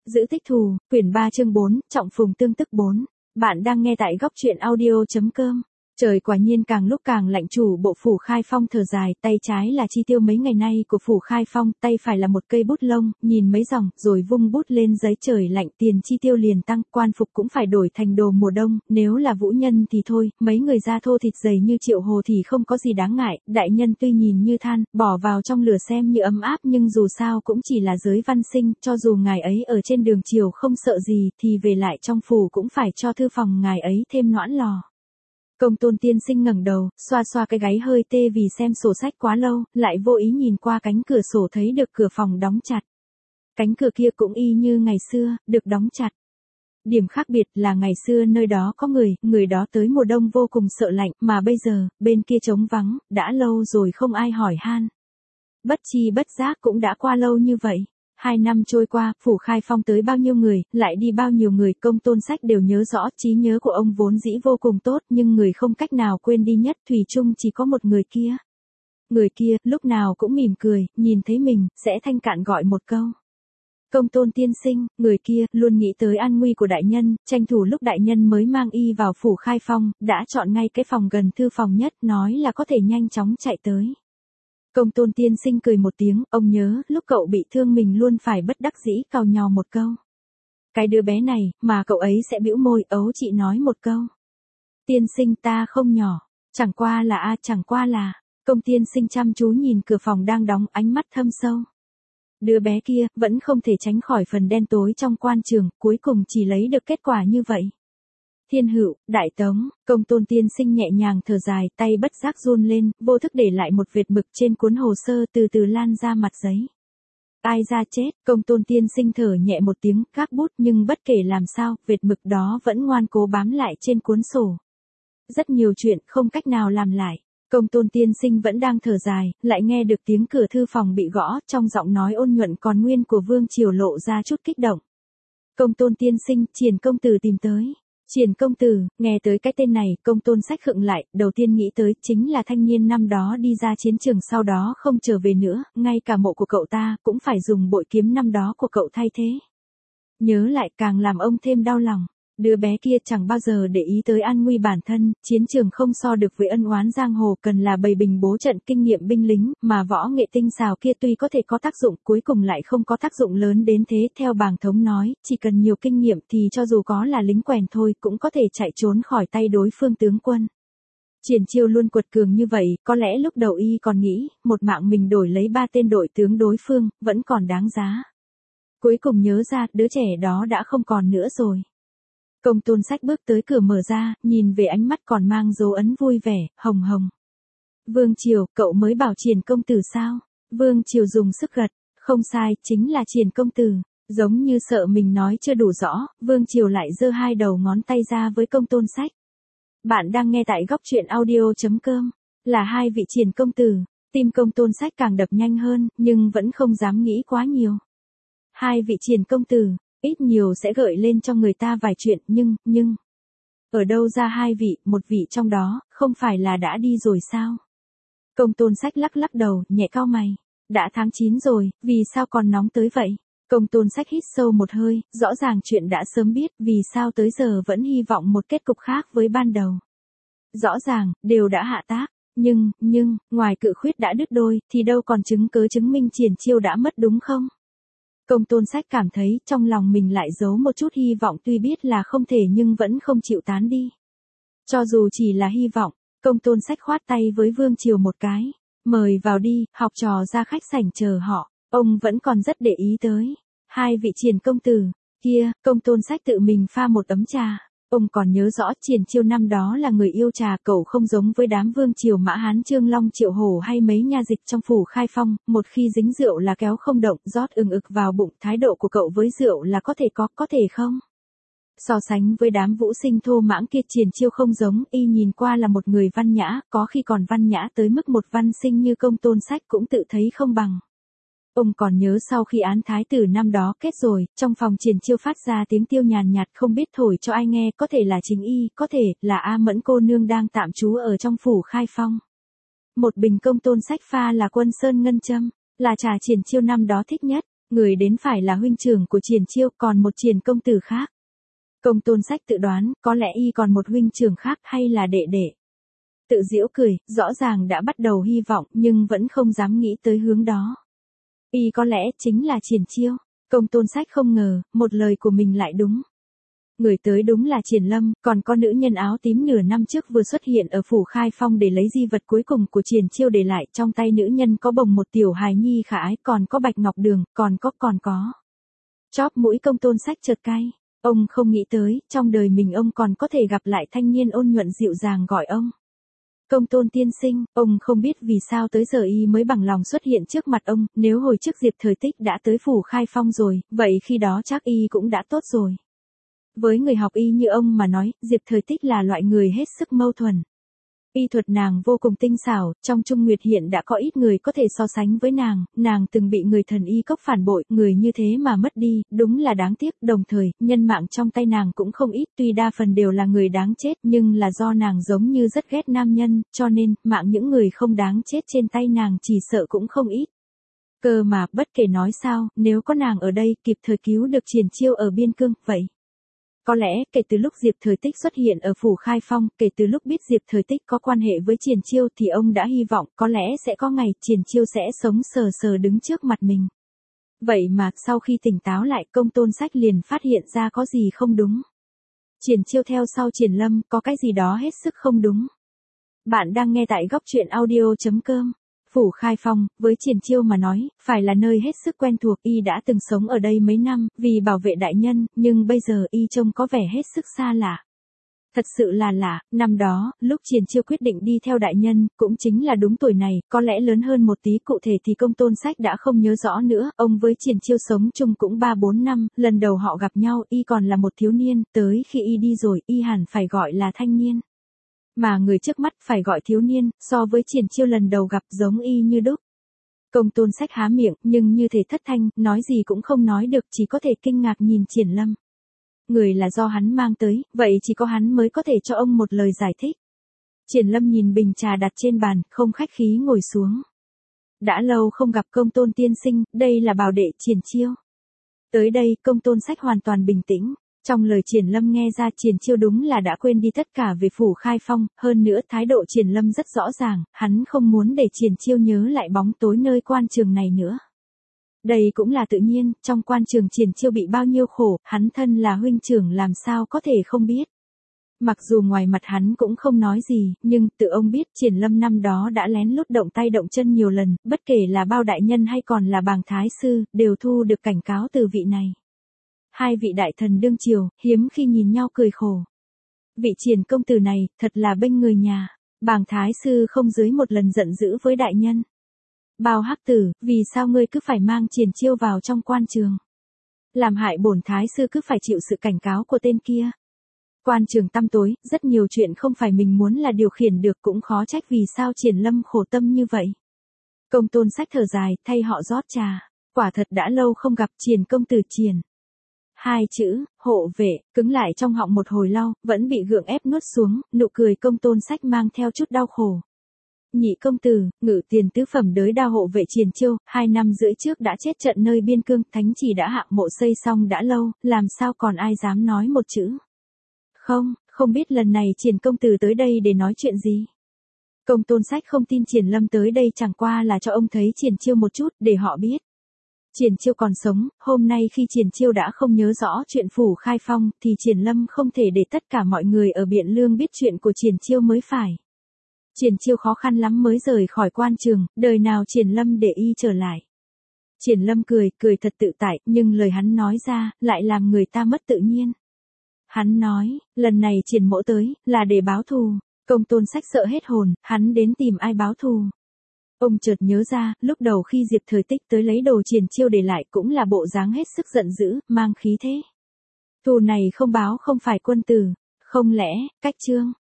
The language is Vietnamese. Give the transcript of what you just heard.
Giữ tích thù, quyển 3 chương 4, trọng phùng tương tức 4. Bạn đang nghe tại góc truyện audio.com. Trời quả nhiên càng lúc càng lạnh, chủ bộ Phủ Khai Phong thở dài, tay trái là chi tiêu mấy ngày nay của Phủ Khai Phong, tay phải là một cây bút lông, nhìn mấy dòng, rồi vung bút lên giấy. Trời lạnh, tiền chi tiêu liền tăng, quan phục cũng phải đổi thành đồ mùa đông, nếu là vũ nhân thì thôi, mấy người da thô thịt dày như Triệu Hồ thì không có gì đáng ngại, đại nhân tuy nhìn như than, bỏ vào trong lửa xem như ấm áp nhưng dù sao cũng chỉ là giới văn sinh, cho dù ngài ấy ở trên đường triều không sợ gì thì về lại trong phủ cũng phải cho thư phòng ngài ấy thêm noãn lò. Công Tôn tiên sinh ngẩng đầu, xoa xoa cái gáy hơi tê vì xem sổ sách quá lâu, lại vô ý nhìn qua cánh cửa sổ thấy được cửa phòng đóng chặt. Cánh cửa kia cũng y như ngày xưa, được đóng chặt. Điểm khác biệt là ngày xưa nơi đó có người đó tới mùa đông vô cùng sợ lạnh, mà bây giờ, bên kia trống vắng, đã lâu rồi không ai hỏi han. Bất chi bất giác cũng đã qua lâu như vậy. 2 năm trôi qua, Phủ Khai Phong tới bao nhiêu người, lại đi bao nhiêu người, Công Tôn Sách đều nhớ rõ. Trí nhớ của ông vốn dĩ vô cùng tốt, nhưng người không cách nào quên đi nhất thủy chung chỉ có một người kia. Người kia, lúc nào cũng mỉm cười, nhìn thấy mình, sẽ thanh cạn gọi một câu. Công Tôn tiên sinh, người kia, luôn nghĩ tới an nguy của đại nhân, tranh thủ lúc đại nhân mới mang y vào Phủ Khai Phong, đã chọn ngay cái phòng gần thư phòng nhất, nói là có thể nhanh chóng chạy tới. Công Tôn tiên sinh cười một tiếng, ông nhớ, lúc cậu bị thương mình luôn phải bất đắc dĩ càu nhàu một câu. Cái đứa bé này, mà cậu ấy sẽ bĩu môi, ấu chị nói một câu. Tiên sinh ta không nhỏ, chẳng qua là, Công tiên sinh chăm chú nhìn cửa phòng đang đóng, ánh mắt thâm sâu. Đứa bé kia, vẫn không thể tránh khỏi phần đen tối trong quan trường, cuối cùng chỉ lấy được kết quả như vậy. Thiên Hữu, Đại Tống, Công Tôn tiên sinh nhẹ nhàng thở dài, tay bất giác run lên, vô thức để lại một vệt mực trên cuốn hồ sơ từ từ lan ra mặt giấy. Ai ra chết, Công Tôn tiên sinh thở nhẹ một tiếng, gác bút, nhưng bất kể làm sao, vệt mực đó vẫn ngoan cố bám lại trên cuốn sổ. Rất nhiều chuyện không cách nào làm lại. Công Tôn tiên sinh vẫn đang thở dài, lại nghe được tiếng cửa thư phòng bị gõ, trong giọng nói ôn nhuận còn nguyên của Vương Triều lộ ra chút kích động. Công Tôn tiên sinh, Triển công tử tìm tới. Triển công tử, nghe tới cái tên này, Công Tôn Sách khựng lại, đầu tiên nghĩ tới chính là thanh niên năm đó đi ra chiến trường sau đó không trở về nữa, ngay cả mộ của cậu ta cũng phải dùng bội kiếm năm đó của cậu thay thế. Nhớ lại càng làm ông thêm đau lòng. Đứa bé kia chẳng bao giờ để ý tới an nguy bản thân, chiến trường không so được với ân oán giang hồ, cần là bày bình bố trận kinh nghiệm binh lính, mà võ nghệ tinh xảo kia tuy có thể có tác dụng, cuối cùng lại không có tác dụng lớn đến thế. Theo Bàng Thống nói, chỉ cần nhiều kinh nghiệm thì cho dù có là lính quèn thôi cũng có thể chạy trốn khỏi tay đối phương tướng quân. Triển Chiêu luôn quật cường như vậy, có lẽ lúc đầu y còn nghĩ, một mạng mình đổi lấy 3 tên đội tướng đối phương, vẫn còn đáng giá. Cuối cùng nhớ ra, đứa trẻ đó đã không còn nữa rồi. Công Tôn Sách bước tới cửa mở ra, nhìn về ánh mắt còn mang dấu ấn vui vẻ, hồng hồng. Vương Triều, cậu mới bảo Triển công tử sao? Vương Triều dùng sức gật, không sai, chính là Triển công tử. Giống như sợ mình nói chưa đủ rõ, Vương Triều lại giơ 2 đầu ngón tay ra với Công Tôn Sách. Bạn đang nghe tại góc truyện audio.com, là 2 vị Triển công tử. Tim Công Tôn Sách càng đập nhanh hơn, nhưng vẫn không dám nghĩ quá nhiều. 2 vị Triển công tử. Ít nhiều sẽ gợi lên cho người ta vài chuyện, nhưng ở đâu ra 2 vị, một vị trong đó, không phải là đã đi rồi sao? Công Tôn Sách lắc đầu, nhẹ cau mày. Đã tháng 9 rồi, vì sao còn nóng tới vậy? Công Tôn Sách hít sâu một hơi, rõ ràng chuyện đã sớm biết, vì sao tới giờ vẫn hy vọng một kết cục khác với ban đầu. Rõ ràng, đều đã hạ tác, nhưng, ngoài Cự Khuyết đã đứt đôi, thì đâu còn chứng cớ chứng minh Triển Chiêu đã mất đúng không? Công Tôn Sách cảm thấy trong lòng mình lại giấu một chút hy vọng, tuy biết là không thể nhưng vẫn không chịu tán đi. Cho dù chỉ là hy vọng, Công Tôn Sách khoát tay với Vương Triều một cái. Mời vào đi, học trò ra khách sảnh chờ họ. Ông vẫn còn rất để ý tới 2 vị Triển công tử. Kia, Công Tôn Sách tự mình pha một ấm trà. Ông còn nhớ rõ Triển Chiêu năm đó là người yêu trà, cậu không giống với đám Vương Triều Mã Hán Trương Long Triệu Hổ hay mấy nha dịch trong Phủ Khai Phong, một khi dính rượu là kéo không động, rót ực vào bụng. Thái độ của cậu với rượu là có thể không? So sánh với đám vũ sinh thô mãng kia, Triển Chiêu không giống, y nhìn qua là một người văn nhã, có khi còn văn nhã tới mức một văn sinh như Công Tôn Sách cũng tự thấy không bằng. Ông còn nhớ sau khi án thái tử năm đó kết rồi, trong phòng Triển Chiêu phát ra tiếng tiêu nhàn nhạt không biết thổi cho ai nghe, có thể là chính y, có thể là A Mẫn cô nương đang tạm trú ở trong Phủ Khai Phong. Một bình Công Tôn Sách pha là Quân Sơn ngân châm, là trà Triển Chiêu năm đó thích nhất. Người đến phải là huynh trưởng của Triển Chiêu, còn một Triển công tử khác. Công Tôn Sách tự đoán, có lẽ y còn một huynh trưởng khác hay là đệ đệ. Tự giễu cười, rõ ràng đã bắt đầu hy vọng nhưng vẫn không dám nghĩ tới hướng đó. Y có lẽ chính là Triển Chiêu. Công Tôn Sách không ngờ, một lời của mình lại đúng. Người tới đúng là Triển Lâm, còn có nữ nhân áo tím nửa năm trước vừa xuất hiện ở phủ Khai Phong để lấy di vật cuối cùng của Triển Chiêu để lại, trong tay nữ nhân có bồng một tiểu hài nhi khả ái, còn có bạch ngọc đường, còn có. Chóp mũi Công Tôn Sách chợt cay, ông không nghĩ tới, trong đời mình ông còn có thể gặp lại thanh niên ôn nhuận dịu dàng gọi ông Công Tôn tiên sinh. Ông không biết vì sao tới giờ y mới bằng lòng xuất hiện trước mặt ông, nếu hồi trước Diệp Thời Tích đã tới phủ Khai Phong rồi, vậy khi đó chắc y cũng đã tốt rồi. Với người học y như ông mà nói, Diệp Thời Tích là loại người hết sức mâu thuẫn. Y thuật nàng vô cùng tinh xảo, trong Trung Nguyệt hiện đã có ít người có thể so sánh với nàng từng bị người thần y cốc phản bội, người như thế mà mất đi, đúng là đáng tiếc, đồng thời, nhân mạng trong tay nàng cũng không ít, tuy đa phần đều là người đáng chết, nhưng là do nàng giống như rất ghét nam nhân, cho nên, mạng những người không đáng chết trên tay nàng chỉ sợ cũng không ít. Cơ mà, bất kể nói sao, nếu có nàng ở đây, kịp thời cứu được Triển Chiêu ở biên cương, vậy. Có lẽ, kể từ lúc Diệp Thời Tích xuất hiện ở phủ Khai Phong, kể từ lúc biết Diệp Thời Tích có quan hệ với Triển Chiêu thì ông đã hy vọng có lẽ sẽ có ngày Triển Chiêu sẽ sống sờ sờ đứng trước mặt mình. Vậy mà, sau khi tỉnh táo lại, Công Tôn Sách liền phát hiện ra có gì không đúng. Triển Chiêu theo sau Triển Lâm, có cái gì đó hết sức không đúng. Bạn đang nghe tại góc truyện audio.com. Phủ Khai Phong, với Triển Chiêu mà nói, phải là nơi hết sức quen thuộc, y đã từng sống ở đây mấy năm, vì bảo vệ đại nhân, nhưng bây giờ y trông có vẻ hết sức xa lạ. Thật sự là lạ, năm đó, lúc Triển Chiêu quyết định đi theo đại nhân, cũng chính là đúng tuổi này, có lẽ lớn hơn một tí, cụ thể thì Công Tôn Sách đã không nhớ rõ nữa, ông với Triển Chiêu sống chung cũng 3-4 năm, lần đầu họ gặp nhau, y còn là một thiếu niên, tới khi y đi rồi, y hẳn phải gọi là thanh niên. Mà người trước mắt phải gọi thiếu niên, so với Triển Chiêu lần đầu gặp giống y như đúc. Công Tôn Sách há miệng, nhưng như thể thất thanh, nói gì cũng không nói được, chỉ có thể kinh ngạc nhìn Triển Lâm. Người là do hắn mang tới, vậy chỉ có hắn mới có thể cho ông một lời giải thích. Triển Lâm nhìn bình trà đặt trên bàn, không khách khí ngồi xuống. Đã lâu không gặp Công Tôn tiên sinh, đây là bảo đệ Triển Chiêu. Tới đây, Công Tôn Sách hoàn toàn bình tĩnh. Trong lời Triển Lâm nghe ra Triển Chiêu đúng là đã quên đi tất cả về phủ Khai Phong, hơn nữa thái độ Triển Lâm rất rõ ràng, hắn không muốn để Triển Chiêu nhớ lại bóng tối nơi quan trường này nữa. Đây cũng là tự nhiên, trong quan trường Triển Chiêu bị bao nhiêu khổ, hắn thân là huynh trưởng làm sao có thể không biết. Mặc dù ngoài mặt hắn cũng không nói gì, nhưng tự ông biết Triển Lâm năm đó đã lén lút động tay động chân nhiều lần, bất kể là Bao đại nhân hay còn là Bàng thái sư, đều thu được cảnh cáo từ vị này. Hai vị đại thần đương triều, hiếm khi nhìn nhau cười khổ. Vị Triển công tử này, thật là bênh người nhà. Bàng thái sư không dưới một lần giận dữ với đại nhân. Bao hắc tử, vì sao ngươi cứ phải mang Triển Chiêu vào trong quan trường? Làm hại bổn thái sư cứ phải chịu sự cảnh cáo của tên kia. Quan trường tăm tối, rất nhiều chuyện không phải mình muốn là điều khiển được, cũng khó trách vì sao Triển Lâm khổ tâm như vậy. Công Tôn Sách thở dài, thay họ rót trà. Quả thật đã lâu không gặp Triển công tử. Triển. Hai chữ, hộ vệ, cứng lại trong họng một hồi lâu, vẫn bị gượng ép nuốt xuống, nụ cười Công Tôn Sách mang theo chút đau khổ. Nhị công tử, ngự tiền tứ phẩm đới đao hộ vệ Triển Chiêu, 2 năm rưỡi trước đã chết trận nơi biên cương, thánh chỉ đã hạ mộ xây xong đã lâu, làm sao còn ai dám nói một chữ. Không biết lần này Triển công tử tới đây để nói chuyện gì. Công Tôn Sách không tin Triển Lâm tới đây chẳng qua là cho ông thấy Triển Chiêu một chút, để họ biết. Triển Chiêu còn sống, hôm nay khi Triển Chiêu đã không nhớ rõ chuyện phủ Khai Phong, thì Triển Lâm không thể để tất cả mọi người ở Biện Lương biết chuyện của Triển Chiêu mới phải. Triển Chiêu khó khăn lắm mới rời khỏi quan trường, đời nào Triển Lâm để y trở lại. Triển Lâm cười thật tự tại, nhưng lời hắn nói ra, lại làm người ta mất tự nhiên. Hắn nói, lần này Triển mỗ tới, là để báo thù. Công Tôn Sách sợ hết hồn, hắn đến tìm ai báo thù. Ông chợt nhớ ra, lúc đầu khi Diệp Thời Tích tới lấy đồ Triển Chiêu để lại cũng là bộ dáng hết sức giận dữ, mang khí thế. Thù này không báo không phải quân tử, không lẽ, cách trương,